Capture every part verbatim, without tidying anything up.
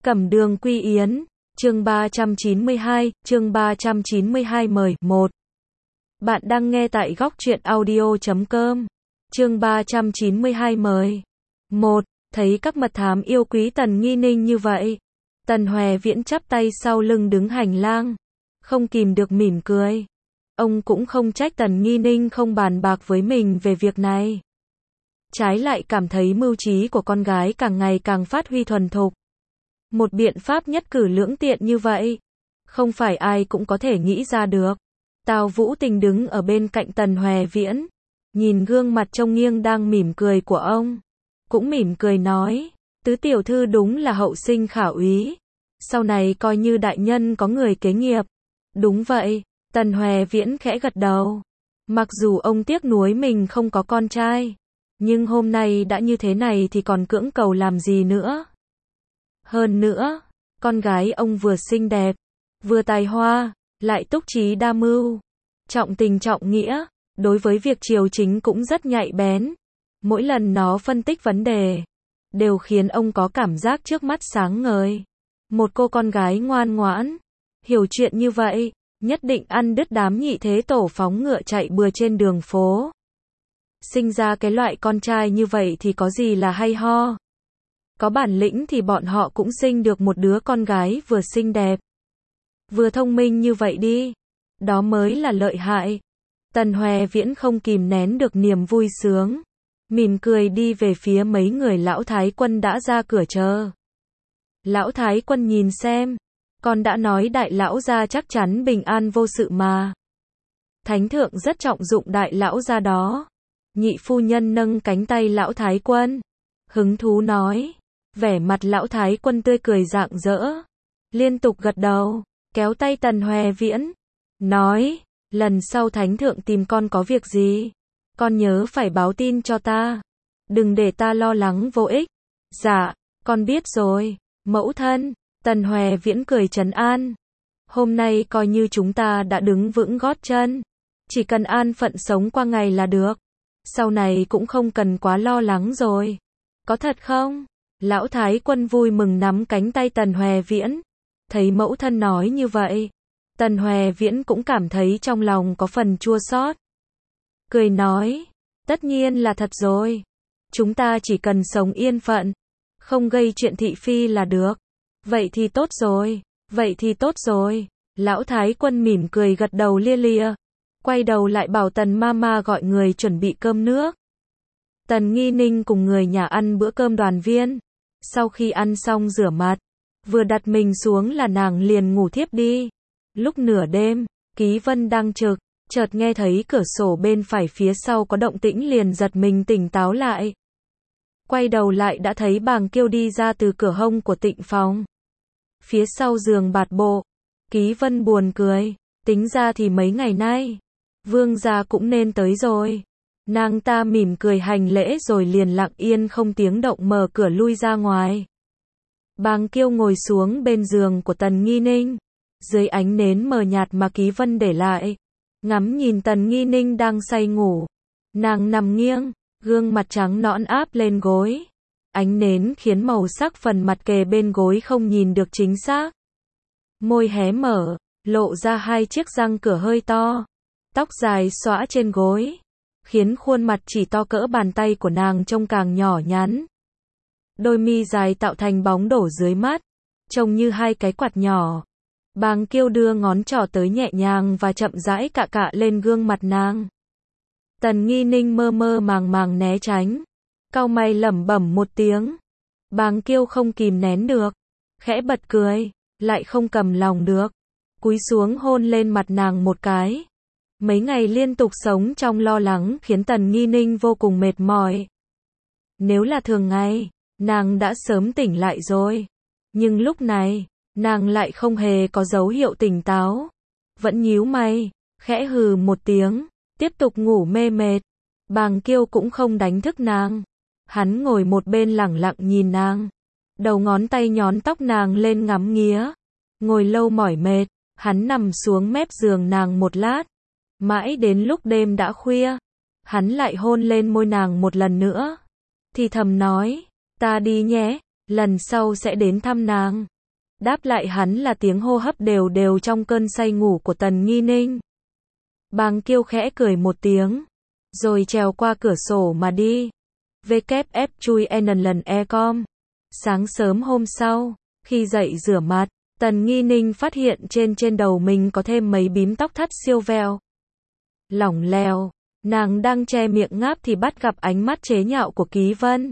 Cẩm Đường Quy Yến, chương ba trăm chín mươi hai, chương ba trăm chín mươi hai mời, một. Bạn đang nghe tại góc truyện audio chấm com. Chương ba trăm chín mươi hai mời. một. Thấy các mật thám yêu quý Tần Nghi Ninh như vậy, Tần Hoè Viễn chắp tay sau lưng đứng hành lang, không kìm được mỉm cười. Ông cũng không trách Tần Nghi Ninh không bàn bạc với mình về việc này. Trái lại cảm thấy mưu trí của con gái càng ngày càng phát huy thuần thục. Một biện pháp nhất cử lưỡng tiện như vậy, không phải ai cũng có thể nghĩ ra được. Tào Vũ Tình đứng ở bên cạnh Tần Hoè Viễn, nhìn gương mặt trông nghiêng đang mỉm cười của ông, cũng mỉm cười nói, tứ tiểu thư đúng là hậu sinh khả úy, sau này coi như đại nhân có người kế nghiệp. Đúng vậy, Tần Hoè Viễn khẽ gật đầu. Mặc dù ông tiếc nuối mình không có con trai, nhưng hôm nay đã như thế này thì còn cưỡng cầu làm gì nữa. Hơn nữa, con gái ông vừa xinh đẹp, vừa tài hoa, lại túc trí đa mưu, trọng tình trọng nghĩa, đối với việc triều chính cũng rất nhạy bén. Mỗi lần nó phân tích vấn đề, đều khiến ông có cảm giác trước mắt sáng ngời. Một cô con gái ngoan ngoãn, hiểu chuyện như vậy, nhất định ăn đứt đám nhị thế tổ phóng ngựa chạy bừa trên đường phố. Sinh ra cái loại con trai như vậy thì có gì là hay ho. Có bản lĩnh thì bọn họ cũng sinh được một đứa con gái vừa xinh đẹp, vừa thông minh như vậy đi. Đó mới là lợi hại. Tần Hoè Viễn không kìm nén được niềm vui sướng, mỉm cười đi về phía mấy người lão thái quân đã ra cửa chờ. Lão thái quân nhìn xem, con đã nói đại lão gia chắc chắn bình an vô sự mà. Thánh thượng rất trọng dụng đại lão gia đó. Nhị phu nhân nâng cánh tay lão thái quân, hứng thú nói. Vẻ mặt lão thái quân tươi cười rạng rỡ, liên tục gật đầu, kéo tay Tần Hoè Viễn, nói, lần sau thánh thượng tìm con có việc gì, con nhớ phải báo tin cho ta, đừng để ta lo lắng vô ích. Dạ, con biết rồi, mẫu thân. Tần Hoè Viễn cười trấn an. Hôm nay coi như chúng ta đã đứng vững gót chân, chỉ cần an phận sống qua ngày là được, sau này cũng không cần quá lo lắng rồi. Có thật không? Lão thái quân vui mừng nắm cánh tay Tần Hoè Viễn. Thấy mẫu thân nói như vậy, Tần Hoè Viễn cũng cảm thấy trong lòng có phần chua xót. Cười nói, tất nhiên là thật rồi. Chúng ta chỉ cần sống yên phận, không gây chuyện thị phi là được. Vậy thì tốt rồi, vậy thì tốt rồi. Lão thái quân mỉm cười gật đầu lia lịa, quay đầu lại bảo Tần Mama gọi người chuẩn bị cơm nước. Tần Nghi Ninh cùng người nhà ăn bữa cơm đoàn viên. Sau khi ăn xong rửa mặt, vừa đặt mình xuống là nàng liền ngủ thiếp đi. Lúc nửa đêm, Ký Vân đang trực, chợt nghe thấy cửa sổ bên phải phía sau có động tĩnh liền giật mình tỉnh táo lại. Quay đầu lại đã thấy Bàng Kiêu đi ra từ cửa hông của tịnh phòng. Phía sau giường bạt bộ, Ký Vân buồn cười, tính ra thì mấy ngày nay, vương gia cũng nên tới rồi. Nàng ta mỉm cười hành lễ rồi liền lặng yên không tiếng động mở cửa lui ra ngoài. Bàng Kiêu ngồi xuống bên giường của Tần Nghi Ninh, dưới ánh nến mờ nhạt mà Ký Vân để lại, ngắm nhìn Tần Nghi Ninh đang say ngủ. Nàng nằm nghiêng, gương mặt trắng nõn áp lên gối. Ánh nến khiến màu sắc phần mặt kề bên gối không nhìn được chính xác. Môi hé mở, lộ ra hai chiếc răng cửa hơi to. Tóc dài xõa trên gối, khiến khuôn mặt chỉ to cỡ bàn tay của nàng trông càng nhỏ nhắn. Đôi mi dài tạo thành bóng đổ dưới mắt, trông như hai cái quạt nhỏ. Bàng Kiêu đưa ngón trỏ tới nhẹ nhàng và chậm rãi cạ cạ lên gương mặt nàng. Tần Nghi Ninh mơ mơ màng màng né tránh, cau mày lẩm bẩm một tiếng. Bàng Kiêu không kìm nén được, khẽ bật cười, lại không cầm lòng được, cúi xuống hôn lên mặt nàng một cái. Mấy ngày liên tục sống trong lo lắng khiến Tần Nghi Ninh vô cùng mệt mỏi. Nếu là thường ngày, nàng đã sớm tỉnh lại rồi. Nhưng lúc này, nàng lại không hề có dấu hiệu tỉnh táo. Vẫn nhíu mày, khẽ hừ một tiếng, tiếp tục ngủ mê mệt. Bàng Kiêu cũng không đánh thức nàng. Hắn ngồi một bên lẳng lặng nhìn nàng. Đầu ngón tay nhón tóc nàng lên ngắm nghía. Ngồi lâu mỏi mệt, hắn nằm xuống mép giường nàng một lát. Mãi đến lúc đêm đã khuya, hắn lại hôn lên môi nàng một lần nữa. Thì thầm nói, ta đi nhé, lần sau sẽ đến thăm nàng. Đáp lại hắn là tiếng hô hấp đều đều trong cơn say ngủ của Tần Nghi Ninh. Bàng Kiêu khẽ cười một tiếng, rồi trèo qua cửa sổ mà đi. vê kép ép chui en lần e com. Sáng sớm hôm sau, khi dậy rửa mặt, Tần Nghi Ninh phát hiện trên trên đầu mình có thêm mấy bím tóc thắt siêu vẹo. Lỏng lẻo, nàng đang che miệng ngáp thì bắt gặp ánh mắt chế nhạo của Ký Vân.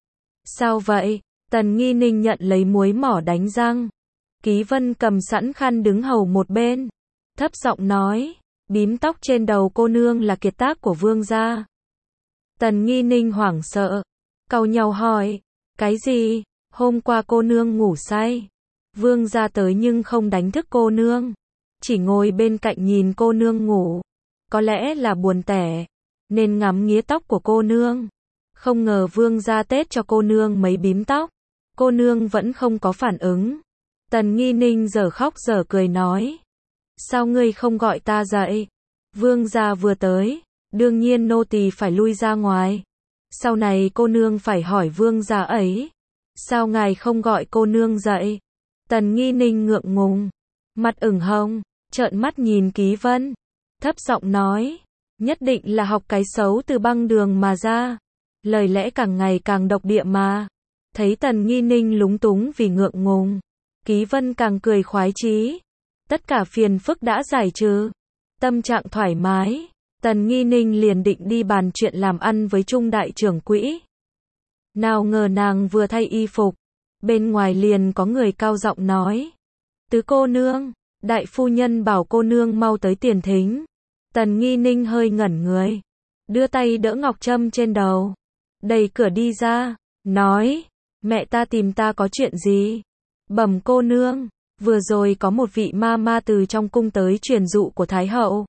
Sao vậy? Tần Nghi Ninh nhận lấy muối mỏ đánh răng. Ký Vân cầm sẵn khăn đứng hầu một bên, thấp giọng nói, bím tóc trên đầu cô nương là kiệt tác của vương gia. Tần Nghi Ninh hoảng sợ, cau nhàu hỏi, cái gì? Hôm qua cô nương ngủ say, vương gia tới nhưng không đánh thức cô nương, chỉ ngồi bên cạnh nhìn cô nương ngủ, có lẽ là buồn tẻ, nên ngắm nghía tóc của cô nương. Không ngờ vương gia tết cho cô nương mấy bím tóc, cô nương vẫn không có phản ứng. Tần Nghi Ninh giờ khóc giờ cười nói, sao ngươi không gọi ta dậy? Vương gia vừa tới, đương nhiên nô tỳ phải lui ra ngoài. Sau này cô nương phải hỏi vương gia ấy, sao ngài không gọi cô nương dậy? Tần Nghi Ninh ngượng ngùng, mặt ửng hồng, trợn mắt nhìn Ký Vân, thấp giọng nói, nhất định là học cái xấu từ băng đường mà ra, lời lẽ càng ngày càng độc địa mà. Thấy Tần Nghi Ninh lúng túng vì ngượng ngùng, Ký Vân càng cười khoái chí, tất cả phiền phức đã giải trừ, tâm trạng thoải mái. Tần Nghi Ninh liền định đi bàn chuyện làm ăn với Trung đại trưởng quỹ. Nào ngờ nàng vừa thay y phục, bên ngoài liền có người cao giọng nói, tứ cô nương, đại phu nhân bảo cô nương mau tới tiền thính. Tần Nghi Ninh hơi ngẩn người, đưa tay đỡ ngọc trâm trên đầu, đẩy cửa đi ra, nói, mẹ ta tìm ta có chuyện gì? Bẩm cô nương, vừa rồi có một vị ma ma từ trong cung tới truyền dụ của Thái hậu,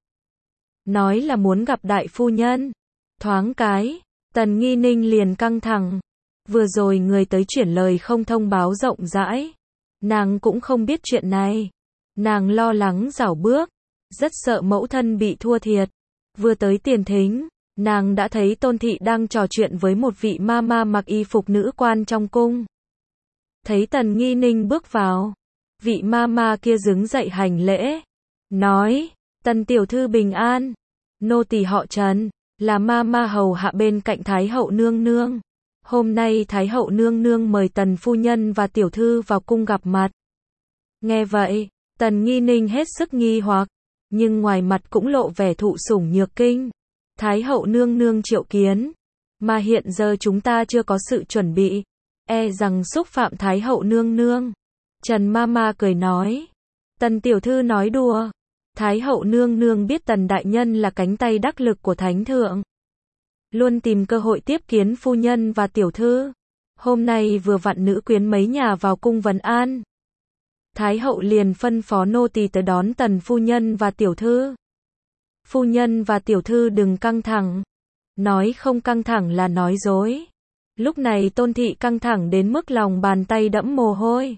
nói là muốn gặp đại phu nhân. Thoáng cái, Tần Nghi Ninh liền căng thẳng, vừa rồi người tới chuyển lời không thông báo rộng rãi, nàng cũng không biết chuyện này, nàng lo lắng rảo bước, rất sợ mẫu thân bị thua thiệt. Vừa tới tiền thính, nàng đã thấy Tôn thị đang trò chuyện với một vị ma ma mặc y phục nữ quan trong cung. Thấy Tần Nghi Ninh bước vào, vị ma ma kia đứng dậy hành lễ, nói, Tần tiểu thư bình an, nô tỳ họ Trần, là ma ma hầu hạ bên cạnh Thái hậu nương nương. Hôm nay Thái hậu nương nương mời Tần phu nhân và tiểu thư vào cung gặp mặt. Nghe vậy, Tần Nghi Ninh hết sức nghi hoặc, nhưng ngoài mặt cũng lộ vẻ thụ sủng nhược kinh. Thái hậu nương nương triệu kiến, mà hiện giờ chúng ta chưa có sự chuẩn bị, e rằng xúc phạm Thái hậu nương nương. Trần ma ma cười nói, Tần tiểu thư nói đùa, Thái hậu nương nương biết Tần đại nhân là cánh tay đắc lực của thánh thượng, luôn tìm cơ hội tiếp kiến phu nhân và tiểu thư. Hôm nay vừa vặn nữ quyến mấy nhà vào cung vấn an, Thái hậu liền phân phó nô tỳ tới đón Tần phu nhân và tiểu thư. Phu nhân và tiểu thư đừng căng thẳng, nói không căng thẳng là nói dối. Lúc này Tôn thị căng thẳng đến mức lòng bàn tay đẫm mồ hôi.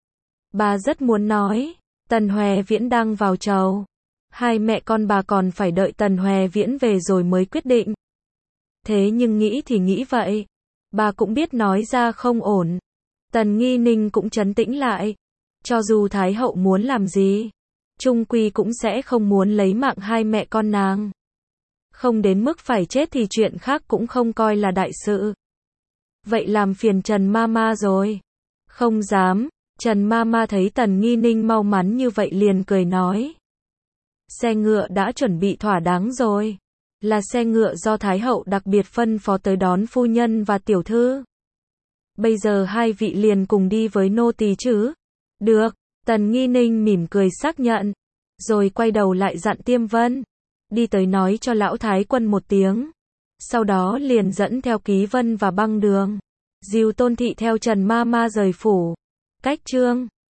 Bà rất muốn nói, Tần Hoè Viễn đang vào chầu, hai mẹ con bà còn phải đợi Tần Hoè Viễn về rồi mới quyết định. Thế nhưng nghĩ thì nghĩ vậy, bà cũng biết nói ra không ổn. Tần Nghi Ninh cũng trấn tĩnh lại, cho dù Thái hậu muốn làm gì, chung quy cũng sẽ không muốn lấy mạng hai mẹ con nàng. Không đến mức phải chết thì chuyện khác cũng không coi là đại sự. Vậy làm phiền Trần Mama rồi. Không dám. Trần Mama thấy Tần Nghi Ninh mau mắn như vậy liền cười nói, xe ngựa đã chuẩn bị thỏa đáng rồi, là xe ngựa do Thái hậu đặc biệt phân phó tới đón phu nhân và tiểu thư. Bây giờ hai vị liền cùng đi với nô tỳ chứ? Được. Tần Nghi Ninh mỉm cười xác nhận, rồi quay đầu lại dặn Tiêm Vân, đi tới nói cho lão thái quân một tiếng. Sau đó liền dẫn theo Ký Vân và băng đường, dìu Tôn thị theo Trần Mama rời phủ. Cách chương